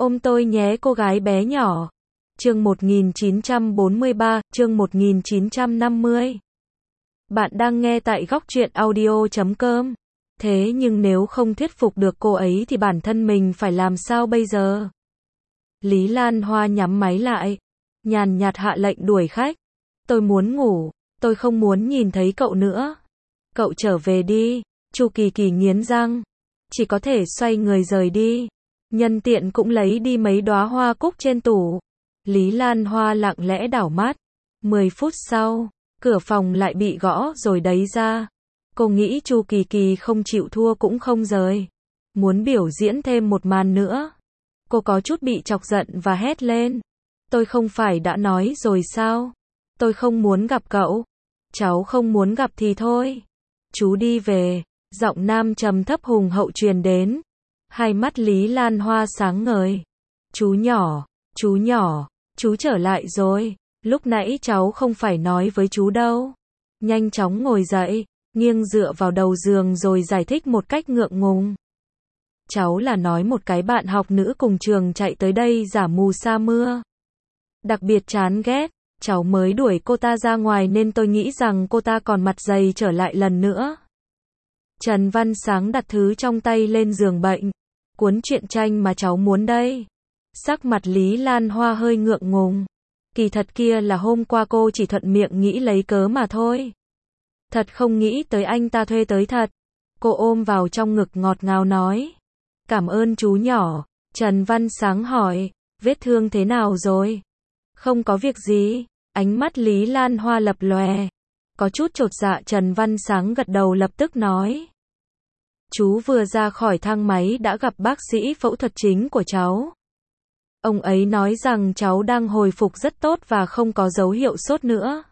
Ôm tôi nhé cô gái bé nhỏ. Chương 1943, chương 1950. Bạn đang nghe tại góc truyện audio.com. Thế nhưng nếu không thuyết phục được cô ấy thì bản thân mình phải làm sao bây giờ? Lý Lan Hoa nhắm máy lại, nhàn nhạt hạ lệnh đuổi khách. Tôi muốn ngủ, tôi không muốn nhìn thấy cậu nữa. Cậu trở về đi. Chu Kỳ Kỳ nghiến răng, chỉ có thể xoay người rời đi. Nhân tiện cũng lấy đi mấy đóa hoa cúc trên tủ. Lý Lan Hoa lặng lẽ đảo mắt. 10 phút sau, cửa phòng lại bị gõ rồi đấy ra. Cô nghĩ Chu Kỳ Kỳ không chịu thua cũng không rời. Muốn biểu diễn thêm một màn nữa. Cô có chút bị chọc giận và hét lên. Tôi không phải đã nói rồi sao? Tôi không muốn gặp cậu. Cháu không muốn gặp thì thôi. Chú đi về. Giọng nam trầm thấp hùng hậu truyền đến. Hai mắt Lý Lan Hoa sáng ngời. Chú nhỏ, chú trở lại rồi. Lúc nãy cháu không phải nói với chú đâu. Nhanh chóng ngồi dậy, nghiêng dựa vào đầu giường rồi giải thích một cách ngượng ngùng. Cháu là nói một cái bạn học nữ cùng trường chạy tới đây giả mù sa mưa. Đặc biệt chán ghét, cháu mới đuổi cô ta ra ngoài nên tôi nghĩ rằng cô ta còn mặt dày trở lại lần nữa. Trần Văn Sáng đặt thứ trong tay lên giường bệnh. Cuốn truyện tranh mà cháu muốn đây. Sắc mặt Lý Lan Hoa hơi ngượng ngùng. Kỳ thật kia là hôm qua cô chỉ thuận miệng nghĩ lấy cớ mà thôi. Thật không nghĩ tới anh ta thuê tới thật. Cô ôm vào trong ngực ngọt ngào nói. Cảm ơn chú nhỏ. Trần Văn Sáng hỏi, vết thương thế nào rồi? Không có việc gì. Ánh mắt Lý Lan Hoa lập lòe. Có chút chột dạ. Trần Văn Sáng gật đầu lập tức nói. Chú vừa ra khỏi thang máy đã gặp bác sĩ phẫu thuật chính của cháu. Ông ấy nói rằng cháu đang hồi phục rất tốt và không có dấu hiệu sốt nữa.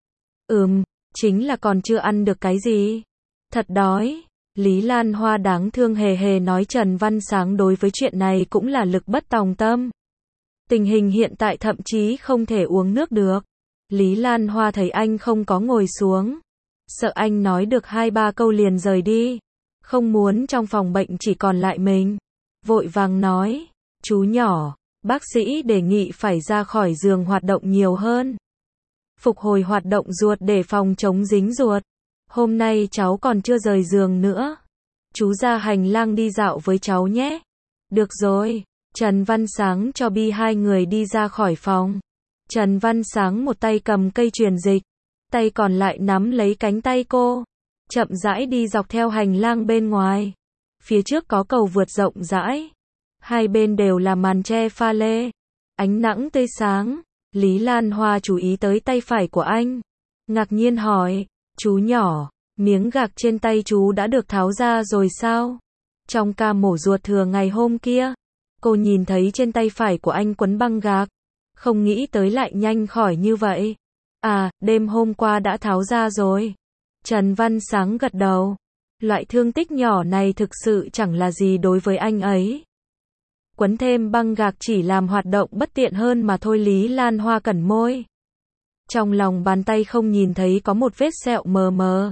Chính là còn chưa ăn được cái gì. Thật đói. Lý Lan Hoa đáng thương hề hề nói Trần Văn Sáng đối với chuyện này cũng là lực bất tòng tâm. Tình hình hiện tại thậm chí không thể uống nước được. Lý Lan Hoa thấy anh không có ngồi xuống. Sợ anh nói được 2-3 câu liền rời đi. Không muốn trong phòng bệnh chỉ còn lại mình. Vội vàng nói, chú nhỏ, bác sĩ đề nghị phải ra khỏi giường hoạt động nhiều hơn. Phục hồi hoạt động ruột để phòng chống dính ruột. Hôm nay cháu còn chưa rời giường nữa. Chú ra hành lang đi dạo với cháu nhé. Được rồi. Trần Văn Sáng cho hai người đi ra khỏi phòng. Trần Văn Sáng một tay cầm cây truyền dịch. Tay còn lại nắm lấy cánh tay cô. Chậm rãi đi dọc theo hành lang bên ngoài. Phía trước có cầu vượt rộng rãi. Hai bên đều là màn tre pha lê. Ánh nắng tươi sáng. Lý Lan Hoa chú ý tới tay phải của anh. Ngạc nhiên hỏi, chú nhỏ, miếng gạc trên tay chú đã được tháo ra rồi sao? Trong ca mổ ruột thừa ngày hôm kia, cô nhìn thấy trên tay phải của anh quấn băng gạc. Không nghĩ tới lại nhanh khỏi như vậy. À, đêm hôm qua đã tháo ra rồi. Trần Văn Sáng gật đầu. Loại thương tích nhỏ này thực sự chẳng là gì đối với anh ấy. Quấn thêm băng gạc chỉ làm hoạt động bất tiện hơn mà thôi. Lý Lan Hoa cẩn môi. Trong lòng bàn tay không nhìn thấy có một vết sẹo mờ mờ.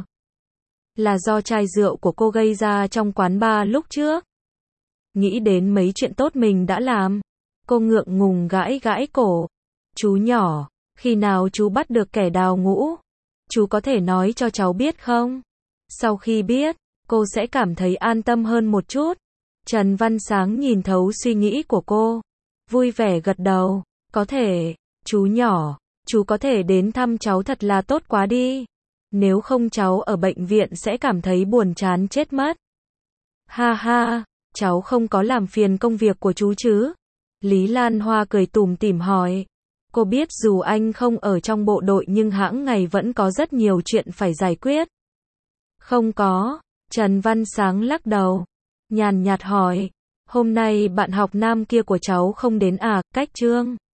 Là do chai rượu của cô gây ra trong quán bar lúc trước. Nghĩ đến mấy chuyện tốt mình đã làm. Cô ngượng ngùng gãi gãi cổ. Chú nhỏ, khi nào chú bắt được kẻ đào ngũ? Chú có thể nói cho cháu biết không? Sau khi biết, cô sẽ cảm thấy an tâm hơn một chút. Trần Văn Sáng nhìn thấu suy nghĩ của cô. Vui vẻ gật đầu. Có thể, chú nhỏ, chú có thể đến thăm cháu thật là tốt quá đi. Nếu không cháu ở bệnh viện sẽ cảm thấy buồn chán chết mất. Ha ha, cháu không có làm phiền công việc của chú chứ? Lý Lan Hoa cười tủm tỉm hỏi. Cô biết dù anh không ở trong bộ đội nhưng hãng ngày vẫn có rất nhiều chuyện phải giải quyết. Không có. Trần Văn Sáng lắc đầu. Nhàn nhạt hỏi. Hôm nay bạn học nam kia của cháu không đến à? Cách Trương